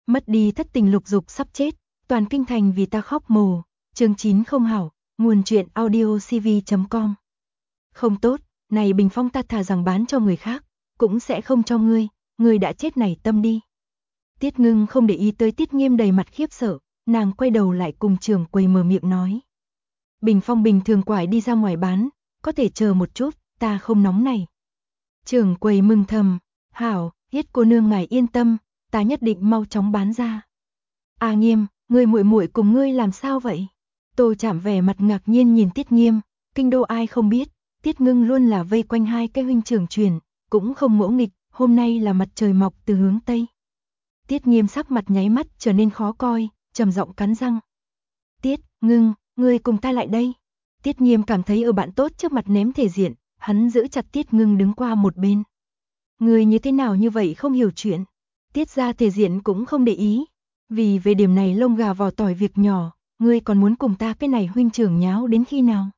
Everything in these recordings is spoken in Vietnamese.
Mất đi thất tình lục dục sắp chết, toàn kinh thành vì ta khóc mồ. Chương 9 không hảo, nguồn truyện audiocv.com. Không tốt, này bình phong ta thà rằng bán cho người khác, cũng sẽ không cho ngươi đã chết này tâm đi. Tiết Ngưng không để ý tới Tiết Nghiêm đầy mặt khiếp sợ, nàng quay đầu lại cùng trưởng quầy mở miệng nói. Bình phong bình thường quải đi ra ngoài bán, có thể chờ một chút, ta không nóng này. Trưởng quầy mừng thầm, hảo, Yết cô nương ngài yên tâm, ta nhất định mau chóng bán ra. A Nghiêm, người muội muội cùng ngươi làm sao vậy? Tô Trạm vẻ mặt ngạc nhiên nhìn Tiết Nghiêm, kinh đô ai không biết, Tiết Ngưng luôn là vây quanh hai cái huynh trưởng truyền, cũng không ngỗ nghịch, hôm nay là mặt trời mọc từ hướng Tây. Tiết Nghiêm sắc mặt nháy mắt trở nên khó coi, trầm giọng cắn răng. Tiết Ngưng, ngươi cùng ta lại đây. Tiết Nghiêm cảm thấy ở bạn tốt trước mặt ném thể diện, hắn giữ chặt Tiết Ngưng đứng qua một bên. Ngươi như thế nào như vậy không hiểu chuyện. Tiết ra thể diện cũng không để ý. Vì về điểm này lông gà vỏ tỏi việc nhỏ, ngươi còn muốn cùng ta cái này huynh trưởng nháo đến khi nào?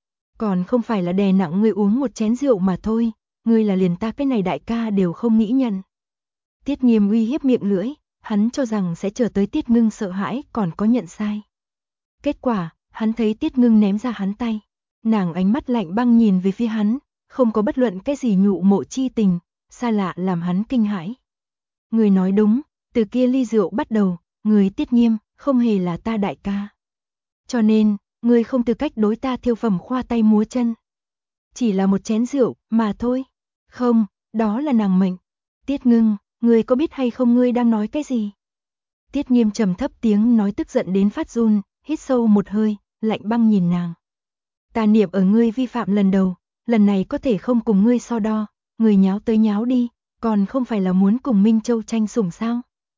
Còn không phải là đè nặng ngươi uống một chén rượu mà thôi, ngươi là liền ta cái này đại ca đều không nghĩ nhận. Tiết Nghiêm uy hiếp miệng lưỡi, hắn cho rằng sẽ chờ tới Tiết Ngưng sợ hãi còn có nhận sai. Kết quả, hắn thấy Tiết Ngưng ném ra hắn tay. Nàng ánh mắt lạnh băng nhìn về phía hắn, không có bất luận cái gì nhụ mộ chi tình, xa lạ làm hắn kinh hãi. Người nói đúng, từ kia ly rượu bắt đầu, người Tiết Nghiêm không hề là ta đại ca. Cho nên, người không tư cách đối ta thiêu phẩm khoa tay múa chân. Chỉ là một chén rượu mà thôi. Không, đó là nàng mệnh. Tiết Ngưng, người có biết hay không ngươi đang nói cái gì? Tiết Nghiêm trầm thấp tiếng nói tức giận đến phát run, hít sâu một hơi, lạnh băng nhìn nàng. Ta niệm ở ngươi vi phạm lần đầu, lần này có thể không cùng ngươi so đo, ngươi nháo tới nháo đi, còn không phải là muốn cùng Minh Châu tranh sủng sao?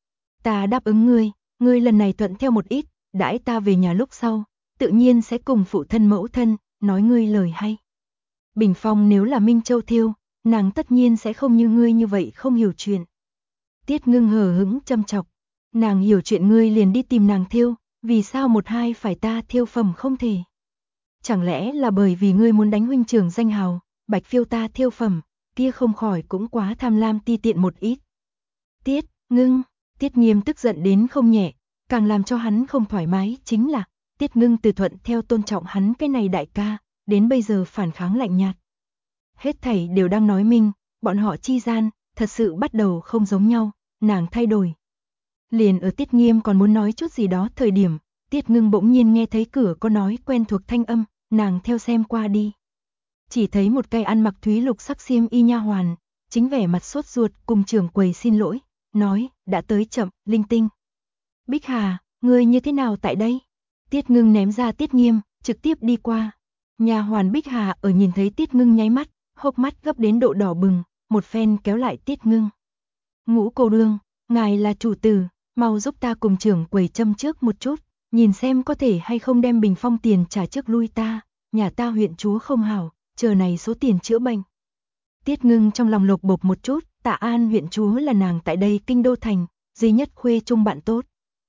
Ta đáp ứng ngươi lần này thuận theo một ít, đãi ta về nhà lúc sau, tự nhiên sẽ cùng phụ thân mẫu thân, nói ngươi lời hay. Bình phong nếu là Minh Châu thiêu, nàng tất nhiên sẽ không như ngươi như vậy không hiểu chuyện. Tiết Ngưng hờ hững châm chọc, nàng hiểu chuyện ngươi liền đi tìm nàng thiêu, vì sao một hai phải ta thiêu phẩm không thể? Chẳng lẽ là bởi vì ngươi muốn đánh huynh trưởng danh hào, bạch phiêu ta thiêu phẩm, kia không khỏi cũng quá tham lam ti tiện một ít. Tiết Ngưng, Tiết Nghiêm tức giận đến không nhẹ, càng làm cho hắn không thoải mái chính là Tiết Ngưng từ thuận theo tôn trọng hắn cái này đại ca, đến bây giờ phản kháng lạnh nhạt. Hết thảy đều đang nói minh, bọn họ chi gian, thật sự bắt đầu không giống nhau, nàng thay đổi. Liền ở Tiết Nghiêm còn muốn nói chút gì đó thời điểm, Tiết Ngưng bỗng nhiên nghe thấy cửa có nói quen thuộc thanh âm, nàng theo xem qua đi. Chỉ thấy một cây ăn mặc thúy lục sắc xiêm y nha hoàn, chính vẻ mặt sốt ruột cùng trưởng quầy xin lỗi, nói, đã tới chậm, linh tinh. Bích Hà, ngươi như thế nào tại đây? Tiết Ngưng ném ra Tiết Nghiêm, trực tiếp đi qua. Nha hoàn Bích Hà ở nhìn thấy Tiết Ngưng nháy mắt, hốc mắt gấp đến độ đỏ bừng, một phen kéo lại Tiết Ngưng. Ngũ cô nương, ngài là chủ tử, mau giúp ta cùng trưởng quầy châm trước một chút, nhìn xem có thể hay không đem bình phong tiền trả trước lui ta, nhà ta huyện chúa không hảo, chờ này số tiền chữa bệnh. Tiết Ngưng trong lòng lột bột một chút, Tạ An huyện chúa là nàng tại đây kinh đô thành, duy nhất khuê chung bạn tốt.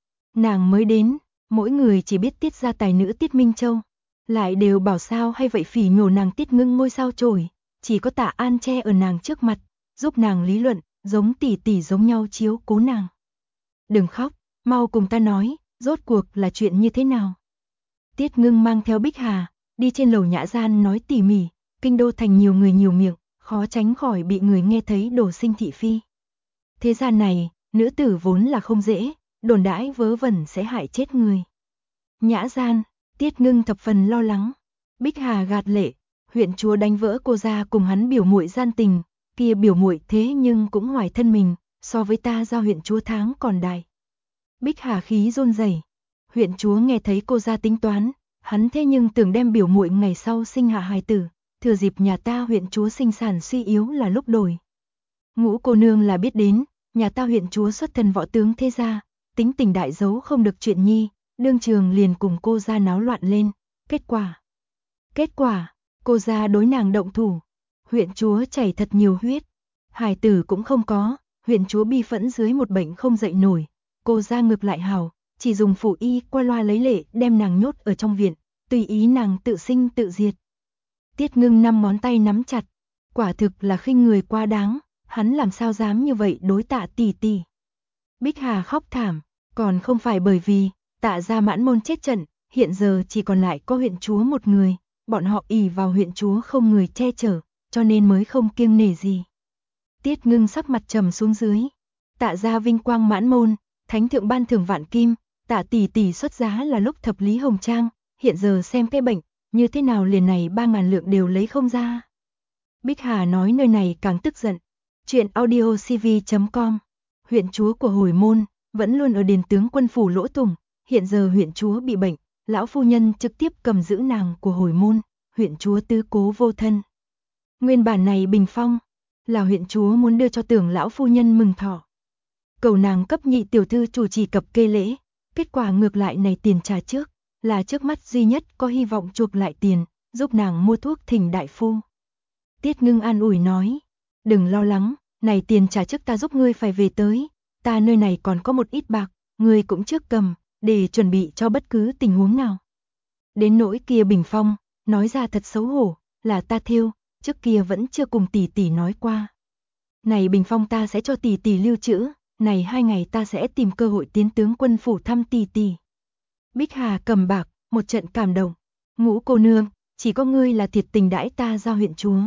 Nàng mới đến, mỗi người chỉ biết Tiết gia tài nữ Tiết Minh Châu, lại đều bảo sao hay vậy phỉ nhổ nàng Tiết Ngưng ngôi sao chổi, chỉ có Tạ An che ở nàng trước mặt, giúp nàng lý luận, giống tỷ tỷ giống nhau chiếu cố nàng. Đừng khóc, mau cùng ta nói, rốt cuộc là chuyện như thế nào? Tiết Ngưng mang theo Bích Hà, đi trên lầu nhã gian nói tỉ mỉ, kinh đô thành nhiều người nhiều miệng, khó tránh khỏi bị người nghe thấy đổ sinh thị phi. Thế gian này, nữ tử vốn là không dễ, đồn đãi vớ vẩn sẽ hại chết người. Nhã gian, Tiết Ngưng thập phần lo lắng. Bích Hà gạt lệ, huyện chúa đánh vỡ cô ra cùng hắn biểu muội gian tình, kia biểu muội thế nhưng cũng hoài thân mình, so với ta giao huyện chúa tháng còn đại. Bích Hà khí run rẩy. Huyện chúa nghe thấy cô ra tính toán, hắn thế nhưng tưởng đem biểu muội ngày sau sinh hạ hài tử, thừa dịp nhà ta huyện chúa sinh sản suy yếu là lúc đổi. Ngũ cô nương là biết đến, nhà ta huyện chúa xuất thân võ tướng thế gia, tính tình đại giấu không được chuyện nhi, đương trường liền cùng cô ra náo loạn lên, kết quả, cô ra đối nàng động thủ, huyện chúa chảy thật nhiều huyết, hài tử cũng không có, huyện chúa bi phẫn dưới một bệnh không dậy nổi, cô ra ngược lại hảo, chỉ dùng phủ y qua loa lấy lệ đem nàng nhốt ở trong viện, tùy ý nàng tự sinh tự diệt. Tiết Ngưng 5 ngón tay nắm chặt, quả thực là khinh người quá đáng, hắn làm sao dám như vậy đối Tạ tỷ tỷ. Bích Hà khóc thảm, còn không phải bởi vì Tạ gia mãn môn chết trận, hiện giờ chỉ còn lại có huyện chúa một người, bọn họ ỷ vào huyện chúa không người che chở, cho nên mới không kiêng nể gì. Tiết Ngưng sắc mặt trầm xuống dưới. Tạ gia vinh quang mãn môn, thánh thượng ban thưởng vạn kim, Tạ tỷ tỷ xuất giá là lúc thập lý hồng trang, hiện giờ xem cái bệnh, như thế nào liền này 3.000 lượng đều lấy không ra. Bích Hà nói nơi này càng tức giận. Chuyện audiocv.com. Huyện chúa của hồi môn vẫn luôn ở Điền tướng quân phủ Lỗ Tùng, hiện giờ huyện chúa bị bệnh, lão phu nhân trực tiếp cầm giữ nàng của hồi môn, huyện chúa tứ cố vô thân. Nguyên bản này bình phong là huyện chúa muốn đưa cho Tưởng lão phu nhân mừng thọ. Cầu nàng cấp nhị tiểu thư chủ trì cập kê lễ, kết quả ngược lại này tiền trả trước, là trước mắt duy nhất có hy vọng chuộc lại tiền, giúp nàng mua thuốc thỉnh đại phu. Tiết Ngưng an ủi nói, đừng lo lắng, này tiền trả trước ta giúp ngươi phải về tới, ta nơi này còn có một ít bạc, ngươi cũng trước cầm, để chuẩn bị cho bất cứ tình huống nào. Đến nỗi kia bình phong, nói ra thật xấu hổ, là ta thêu, trước kia vẫn chưa cùng tỷ tỷ nói qua. Này bình phong ta sẽ cho tỷ tỷ lưu trữ, này 2 ngày ta sẽ tìm cơ hội tiến tướng quân phủ thăm tỷ tỷ. Bích Hà cầm bạc, một trận cảm động, Ngũ cô nương, chỉ có ngươi là thiệt tình đãi ta giao huyện chúa.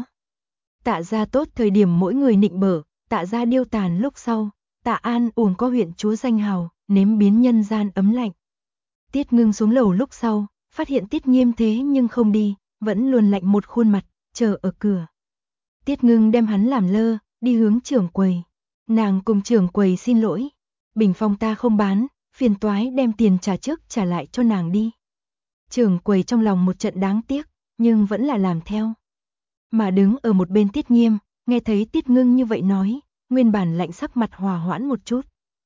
Tạ gia tốt thời điểm mỗi người nịnh bợ, Tạ gia điêu tàn lúc sau, Tạ An uổng có huyện chúa danh hào, nếm biến nhân gian ấm lạnh. Tiết Ngưng xuống lầu lúc sau, phát hiện Tiết Nghiêm thế nhưng không đi, vẫn luôn lạnh một khuôn mặt, chờ ở cửa. Tiết Ngưng đem hắn làm lơ, đi hướng trưởng quầy. Nàng cùng trưởng quầy xin lỗi, bình phong ta không bán, phiền toái đem tiền trả trước trả lại cho nàng đi. Trưởng quầy trong lòng một trận đáng tiếc, nhưng vẫn là làm theo. Mà đứng ở một bên Tiết Nghiêm, nghe thấy Tiết Ngưng như vậy nói, nguyên bản lạnh sắc mặt hòa hoãn một chút.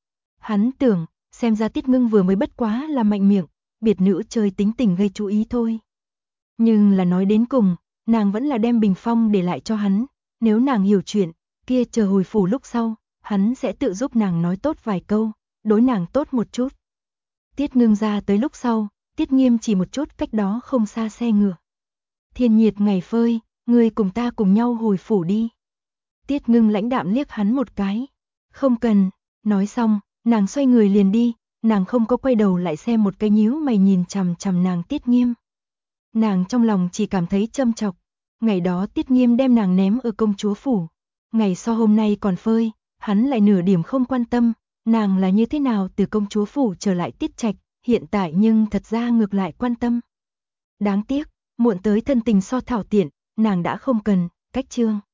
Hắn tưởng, xem ra Tiết Ngưng vừa mới bất quá là mạnh miệng, biệt nữ chơi tính tình gây chú ý thôi. Nhưng là nói đến cùng, nàng vẫn là đem bình phong để lại cho hắn, nếu nàng hiểu chuyện, kia chờ hồi phủ lúc sau, hắn sẽ tự giúp nàng nói tốt vài câu, đối nàng tốt một chút. Tiết Ngưng ra tới lúc sau, Tiết Nghiêm chỉ một chút cách đó không xa xe ngựa. Thiên nhiệt ngày phơi, ngươi cùng ta cùng nhau hồi phủ đi. Tiết Ngưng lãnh đạm liếc hắn một cái. Không cần, nói xong, nàng xoay người liền đi, nàng không có quay đầu lại xem một cái nhíu mày nhìn chằm chằm nàng Tiết Nghiêm. Nàng trong lòng chỉ cảm thấy châm chọc, ngày đó Tiết Nghiêm đem nàng ném ở công chúa phủ. Ngày sau hôm nay còn phơi, hắn lại nửa điểm không quan tâm, nàng là như thế nào từ công chúa phủ trở lại Tiết Trạch, hiện tại nhưng thật ra ngược lại quan tâm. Đáng tiếc, muộn tới thân tình so thảo tiện, nàng đã không cần, cách chương.